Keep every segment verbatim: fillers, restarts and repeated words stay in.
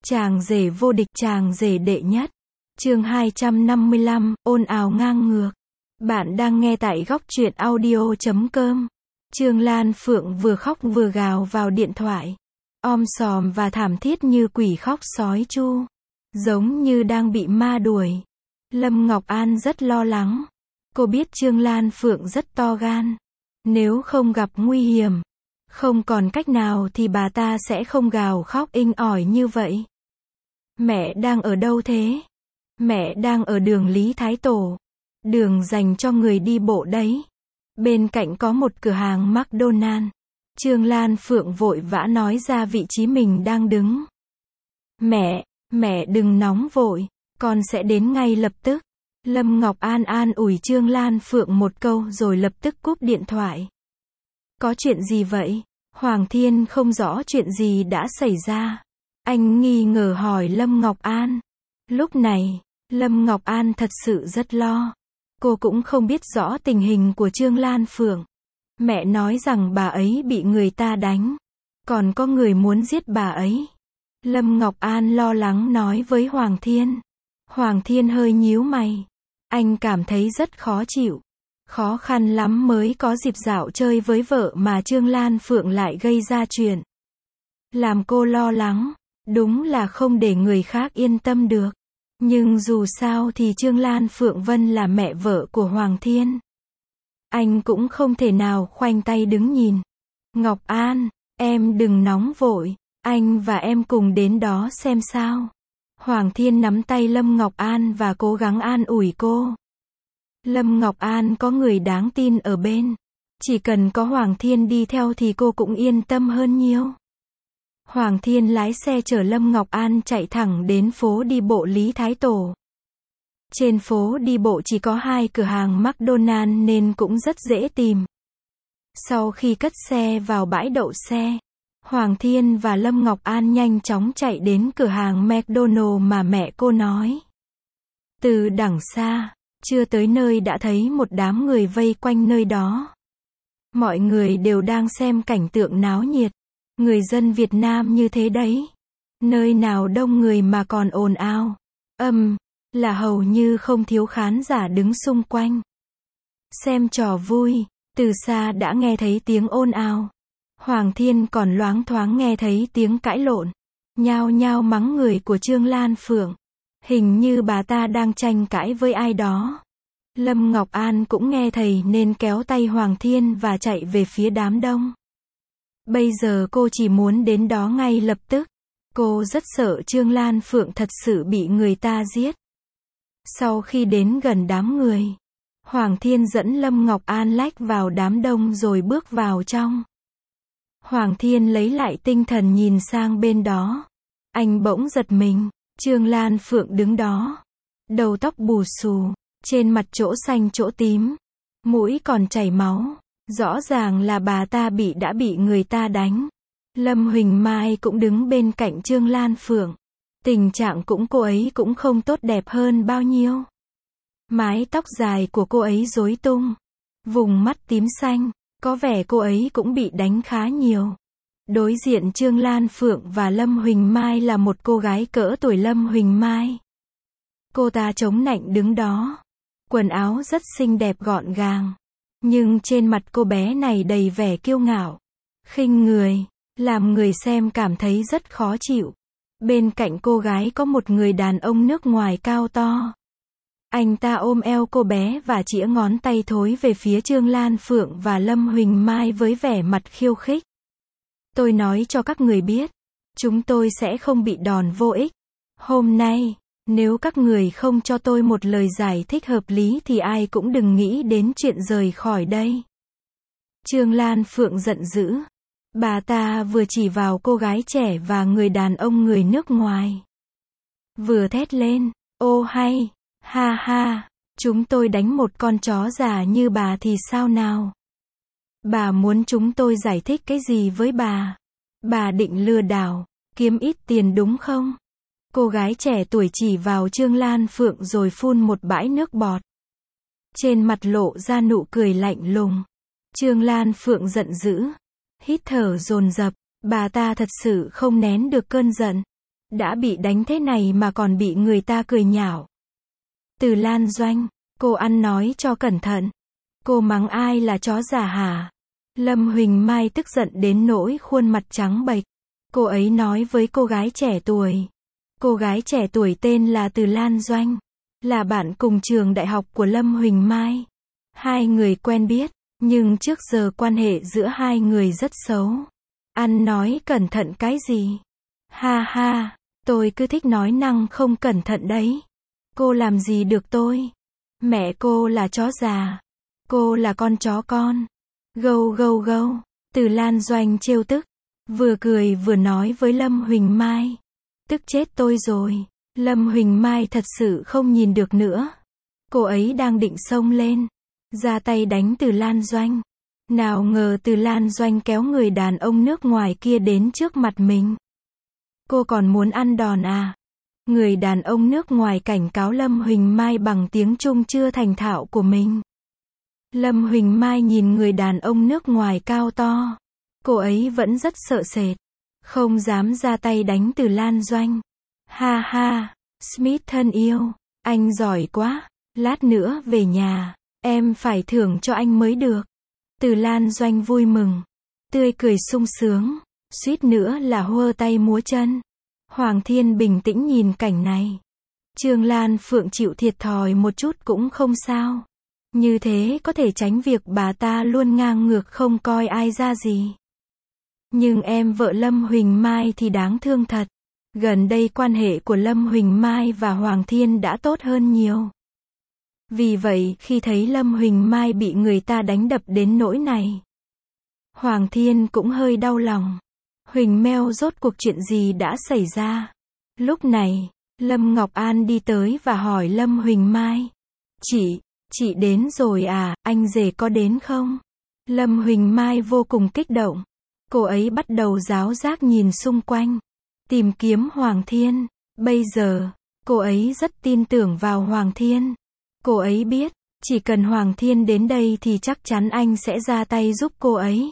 Chàng rể vô địch, chàng rể đệ nhất. Chương hai trăm năm mươi lăm, ồn ào ngang ngược. Bạn đang nghe tại góc truyện audio chấm com. Trương Lan Phượng vừa khóc vừa gào vào điện thoại. Om sòm và thảm thiết như quỷ khóc sói chu. Giống như đang bị ma đuổi. Lâm Ngọc An rất lo lắng. Cô biết Trương Lan Phượng rất to gan. Nếu không gặp nguy hiểm, không còn cách nào thì bà ta sẽ không gào khóc inh ỏi như vậy. Mẹ đang ở đâu thế? Mẹ đang ở đường Lý Thái Tổ. Đường dành cho người đi bộ đấy. Bên cạnh có một cửa hàng McDonald. Trương Lan Phượng vội vã nói ra vị trí mình đang đứng. Mẹ, mẹ đừng nóng vội, con sẽ đến ngay lập tức. Lâm Ngọc An an ủi Trương Lan Phượng một câu rồi lập tức cúp điện thoại. Có chuyện gì vậy? Hoàng Thiên không rõ chuyện gì đã xảy ra. Anh nghi ngờ hỏi Lâm Ngọc An. Lúc này, Lâm Ngọc An thật sự rất lo. Cô cũng không biết rõ tình hình của Trương Lan Phượng. Mẹ nói rằng bà ấy bị người ta đánh. Còn có người muốn giết bà ấy. Lâm Ngọc An lo lắng nói với Hoàng Thiên. Hoàng Thiên hơi nhíu mày. Anh cảm thấy rất khó chịu. Khó khăn lắm mới có dịp dạo chơi với vợ mà Trương Lan Phượng lại gây ra chuyện. Làm cô lo lắng. Đúng là không để người khác yên tâm được. Nhưng dù sao thì Trương Lan Phượng Vân là mẹ vợ của Hoàng Thiên. Anh cũng không thể nào khoanh tay đứng nhìn. Ngọc An, em đừng nóng vội. Anh và em cùng đến đó xem sao. Hoàng Thiên nắm tay Lâm Ngọc An và cố gắng an ủi cô. Lâm Ngọc An có người đáng tin ở bên. Chỉ cần có Hoàng Thiên đi theo thì cô cũng yên tâm hơn nhiều. Hoàng Thiên lái xe chở Lâm Ngọc An chạy thẳng đến phố đi bộ Lý Thái Tổ. Trên phố đi bộ chỉ có hai cửa hàng McDonald nên cũng rất dễ tìm. Sau khi cất xe vào bãi đậu xe, Hoàng Thiên và Lâm Ngọc An nhanh chóng chạy đến cửa hàng McDonald mà mẹ cô nói. Từ đằng xa, chưa tới nơi đã thấy một đám người vây quanh nơi đó. Mọi người đều đang xem cảnh tượng náo nhiệt. Người dân Việt Nam như thế đấy. Nơi nào đông người mà còn ồn ào. Âm, là hầu như không thiếu khán giả đứng xung quanh. Xem trò vui, từ xa đã nghe thấy tiếng ồn ào. Hoàng Thiên còn loáng thoáng nghe thấy tiếng cãi lộn. Nhao nhao mắng người của Trương Lan Phượng. Hình như bà ta đang tranh cãi với ai đó. Lâm Ngọc An cũng nghe thấy nên kéo tay Hoàng Thiên và chạy về phía đám đông. Bây giờ cô chỉ muốn đến đó ngay lập tức. Cô rất sợ Trương Lan Phượng thật sự bị người ta giết. Sau khi đến gần đám người, Hoàng Thiên dẫn Lâm Ngọc An lách vào đám đông rồi bước vào trong. Hoàng Thiên lấy lại tinh thần nhìn sang bên đó. Anh bỗng giật mình. Trương Lan Phượng đứng đó. Đầu tóc bù xù, trên mặt chỗ xanh chỗ tím, mũi còn chảy máu. Rõ ràng là bà ta bị đã bị người ta đánh. Lâm Huỳnh Mai cũng đứng bên cạnh Trương Lan Phượng. Tình trạng cũng cô ấy cũng không tốt đẹp hơn bao nhiêu. Mái tóc dài của cô ấy rối tung. Vùng mắt tím xanh. Có vẻ cô ấy cũng bị đánh khá nhiều. Đối diện Trương Lan Phượng và Lâm Huỳnh Mai là một cô gái cỡ tuổi Lâm Huỳnh Mai. Cô ta chống nạnh đứng đó. Quần áo rất xinh đẹp gọn gàng. Nhưng trên mặt cô bé này đầy vẻ kiêu ngạo, khinh người, làm người xem cảm thấy rất khó chịu. Bên cạnh cô gái có một người đàn ông nước ngoài cao to. Anh ta ôm eo cô bé và chĩa ngón tay thối về phía Trương Lan Phượng và Lâm Huỳnh Mai với vẻ mặt khiêu khích. Tôi nói cho các người biết, chúng tôi sẽ không bị đòn vô ích. Hôm nay, nếu các người không cho tôi một lời giải thích hợp lý thì ai cũng đừng nghĩ đến chuyện rời khỏi đây. Trương Lan Phượng giận dữ. Bà ta vừa chỉ vào cô gái trẻ và người đàn ông người nước ngoài. Vừa thét lên, ô hay, ha ha, chúng tôi đánh một con chó già như bà thì sao nào? Bà muốn chúng tôi giải thích cái gì với bà? Bà định lừa đảo, kiếm ít tiền đúng không? Cô gái trẻ tuổi chỉ vào Trương Lan Phượng rồi phun một bãi nước bọt. Trên mặt lộ ra nụ cười lạnh lùng. Trương Lan Phượng giận dữ. Hít thở dồn dập. Bà ta thật sự không nén được cơn giận. Đã bị đánh thế này mà còn bị người ta cười nhạo. Từ Lan Doanh, cô ăn nói cho cẩn thận. Cô mắng ai là chó già hả? Lâm Huỳnh Mai tức giận đến nỗi khuôn mặt trắng bệch. Cô ấy nói với cô gái trẻ tuổi. Cô gái trẻ tuổi tên là Từ Lan Doanh, là bạn cùng trường đại học của Lâm Huỳnh Mai. Hai người quen biết, nhưng trước giờ quan hệ giữa hai người rất xấu. Ăn nói cẩn thận cái gì? Ha ha, tôi cứ thích nói năng không cẩn thận đấy. Cô làm gì được tôi? Mẹ cô là chó già. Cô là con chó con. Gâu gâu gâu. Từ Lan Doanh trêu tức. Vừa cười vừa nói với Lâm Huỳnh Mai. Tức chết tôi rồi. Lâm Huỳnh Mai thật sự không nhìn được nữa. Cô ấy đang định xông lên, ra tay đánh Từ Lan Doanh. Nào ngờ Từ Lan Doanh kéo người đàn ông nước ngoài kia đến trước mặt mình. Cô còn muốn ăn đòn à? Người đàn ông nước ngoài cảnh cáo Lâm Huỳnh Mai bằng tiếng Trung chưa thành thạo của mình. Lâm Huỳnh Mai nhìn người đàn ông nước ngoài cao to. Cô ấy vẫn rất sợ sệt, không dám ra tay đánh Từ Lan Doanh. Ha ha, Smith thân yêu, anh giỏi quá. Lát nữa về nhà, em phải thưởng cho anh mới được. Từ Lan Doanh vui mừng, tươi cười sung sướng, suýt nữa là hơ tay múa chân. Hoàng Thiên bình tĩnh nhìn cảnh này. Trương Lan Phượng chịu thiệt thòi một chút cũng không sao. Như thế có thể tránh việc bà ta luôn ngang ngược không coi ai ra gì. Nhưng em vợ Lâm Huỳnh Mai thì đáng thương thật. Gần đây quan hệ của Lâm Huỳnh Mai và Hoàng Thiên đã tốt hơn nhiều. Vì vậy khi thấy Lâm Huỳnh Mai bị người ta đánh đập đến nỗi này, Hoàng Thiên cũng hơi đau lòng. Huỳnh Meo rốt cuộc chuyện gì đã xảy ra? Lúc này, Lâm Ngọc An đi tới và hỏi Lâm Huỳnh Mai. Chị, chị đến rồi à, anh rể có đến không? Lâm Huỳnh Mai vô cùng kích động. Cô ấy bắt đầu ráo rác nhìn xung quanh, tìm kiếm Hoàng Thiên. Bây giờ, cô ấy rất tin tưởng vào Hoàng Thiên. Cô ấy biết, chỉ cần Hoàng Thiên đến đây thì chắc chắn anh sẽ ra tay giúp cô ấy.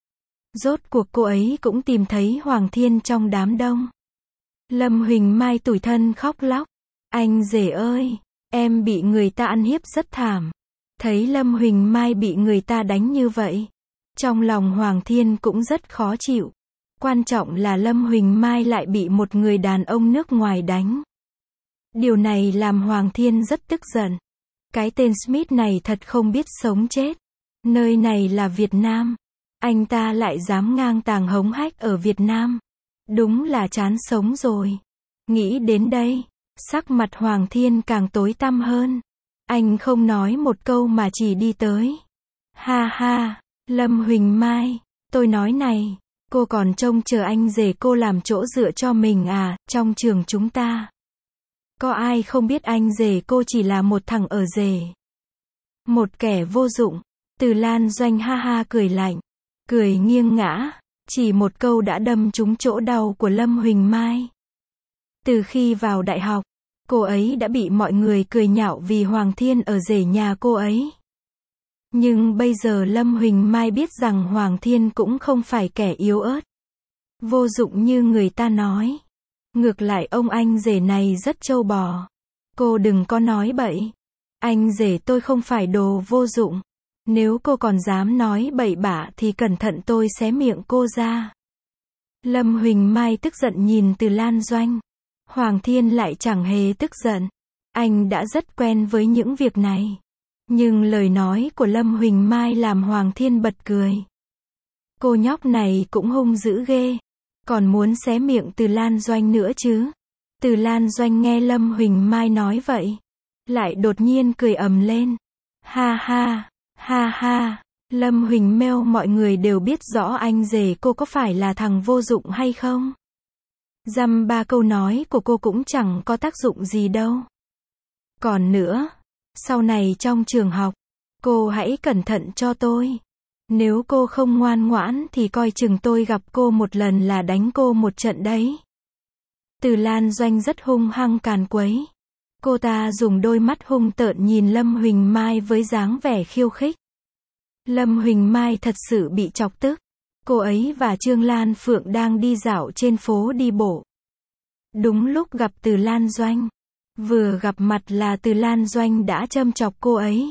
Rốt cuộc cô ấy cũng tìm thấy Hoàng Thiên trong đám đông. Lâm Huỳnh Mai tủi thân khóc lóc. Anh rể ơi, em bị người ta ăn hiếp rất thảm. Thấy Lâm Huỳnh Mai bị người ta đánh như vậy, trong lòng Hoàng Thiên cũng rất khó chịu. Quan trọng là Lâm Huỳnh Mai lại bị một người đàn ông nước ngoài đánh. Điều này làm Hoàng Thiên rất tức giận. Cái tên Smith này thật không biết sống chết. Nơi này là Việt Nam. Anh ta lại dám ngang tàng hống hách ở Việt Nam. Đúng là chán sống rồi. Nghĩ đến đây, sắc mặt Hoàng Thiên càng tối tăm hơn. Anh không nói một câu mà chỉ đi tới. Ha ha, Lâm Huỳnh Mai, tôi nói này, cô còn trông chờ anh rể cô làm chỗ dựa cho mình à, trong trường chúng ta. Có ai không biết anh rể cô chỉ là một thằng ở rể. Một kẻ vô dụng. Từ Lan Doanh ha ha cười lạnh. Cười nghiêng ngã. Chỉ một câu đã đâm trúng chỗ đau của Lâm Huỳnh Mai. Từ khi vào đại học, cô ấy đã bị mọi người cười nhạo vì Hoàng Thiên ở rể nhà cô ấy. Nhưng bây giờ Lâm Huỳnh Mai biết rằng Hoàng Thiên cũng không phải kẻ yếu ớt, vô dụng như người ta nói. Ngược lại ông anh rể này rất trâu bò. Cô đừng có nói bậy. Anh rể tôi không phải đồ vô dụng. Nếu cô còn dám nói bậy bạ thì cẩn thận tôi xé miệng cô ra. Lâm Huỳnh Mai tức giận nhìn Từ Lan Doanh. Hoàng Thiên lại chẳng hề tức giận. Anh đã rất quen với những việc này. Nhưng lời nói của Lâm Huỳnh Mai làm Hoàng Thiên bật cười. Cô nhóc này cũng hung dữ ghê. Còn muốn xé miệng Từ Lan Doanh nữa chứ. Từ Lan Doanh nghe Lâm Huỳnh Mai nói vậy, lại đột nhiên cười ầm lên. Ha ha, ha ha, Lâm Huỳnh Meo mọi người đều biết rõ anh rể cô có phải là thằng vô dụng hay không. Dăm ba câu nói của cô cũng chẳng có tác dụng gì đâu. Còn nữa, sau này trong trường học, cô hãy cẩn thận cho tôi. Nếu cô không ngoan ngoãn thì coi chừng tôi gặp cô một lần là đánh cô một trận đấy. Từ Lan Doanh rất hung hăng càn quấy. Cô ta dùng đôi mắt hung tợn nhìn Lâm Huỳnh Mai với dáng vẻ khiêu khích. Lâm Huỳnh Mai thật sự bị chọc tức. Cô ấy và Trương Lan Phượng đang đi dạo trên phố đi bộ. Đúng lúc gặp Từ Lan Doanh. Vừa gặp mặt là Từ Lan Doanh đã châm chọc cô ấy.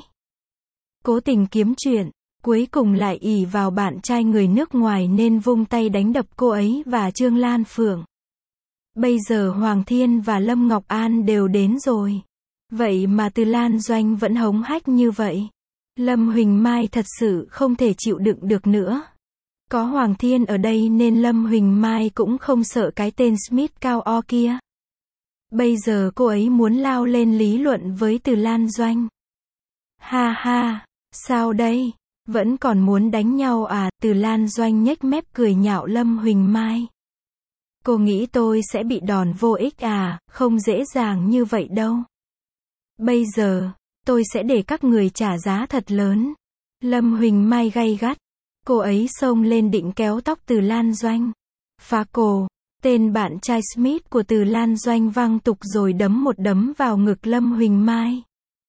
Cố tình kiếm chuyện, cuối cùng lại ỷ vào bạn trai người nước ngoài nên vung tay đánh đập cô ấy và Trương Lan Phượng. Bây giờ Hoàng Thiên và Lâm Ngọc An đều đến rồi. Vậy mà Từ Lan Doanh vẫn hống hách như vậy. Lâm Huỳnh Mai thật sự không thể chịu đựng được nữa. Có Hoàng Thiên ở đây nên Lâm Huỳnh Mai cũng không sợ cái tên Smith cao o kia. Bây giờ cô ấy muốn lao lên lý luận với Từ Lan Doanh. Ha ha, sao đây? Vẫn còn muốn đánh nhau à? Từ Lan Doanh nhếch mép cười nhạo Lâm Huỳnh Mai. Cô nghĩ tôi sẽ bị đòn vô ích à? Không dễ dàng như vậy đâu. Bây giờ, tôi sẽ để các người trả giá thật lớn. Lâm Huỳnh Mai gay gắt. Cô ấy xông lên định kéo tóc Từ Lan Doanh. Phá cổ. Tên bạn trai Smith của Từ Lan Doanh văng tục rồi đấm một đấm vào ngực Lâm Huỳnh Mai.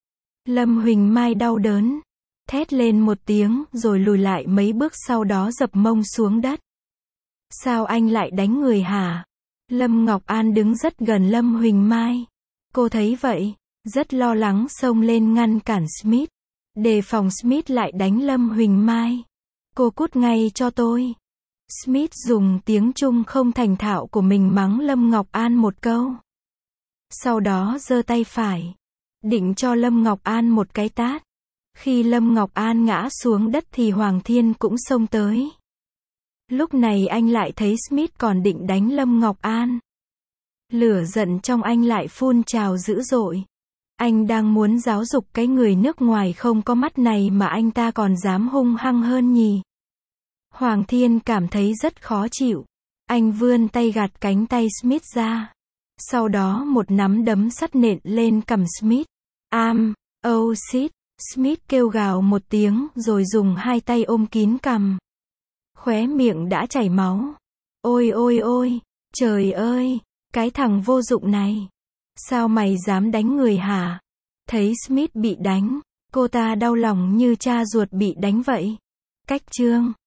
Lâm Huỳnh Mai đau đớn. Thét lên một tiếng rồi lùi lại mấy bước, sau đó dập mông xuống đất. Sao anh lại đánh người hả? Lâm Ngọc An đứng rất gần Lâm Huỳnh Mai. Cô thấy vậy, rất lo lắng xông lên ngăn cản Smith. Đề phòng Smith lại đánh Lâm Huỳnh Mai. Cô cút ngay cho tôi. Smith dùng tiếng Trung không thành thạo của mình mắng Lâm Ngọc An một câu. Sau đó giơ tay phải, định cho Lâm Ngọc An một cái tát. Khi Lâm Ngọc An ngã xuống đất thì Hoàng Thiên cũng xông tới. Lúc này anh lại thấy Smith còn định đánh Lâm Ngọc An. Lửa giận trong anh lại phun trào dữ dội. Anh đang muốn giáo dục cái người nước ngoài không có mắt này mà anh ta còn dám hung hăng hơn nhỉ. Hoàng Thiên cảm thấy rất khó chịu. Anh vươn tay gạt cánh tay Smith ra. Sau đó một nắm đấm sắt nện lên cằm Smith. Am, oh shit. Smith kêu gào một tiếng rồi dùng hai tay ôm kín cằm. Khóe miệng đã chảy máu. Ôi ôi ôi, trời ơi, cái thằng vô dụng này. Sao mày dám đánh người hả? Thấy Smith bị đánh, cô ta đau lòng như cha ruột bị đánh vậy. Cách chương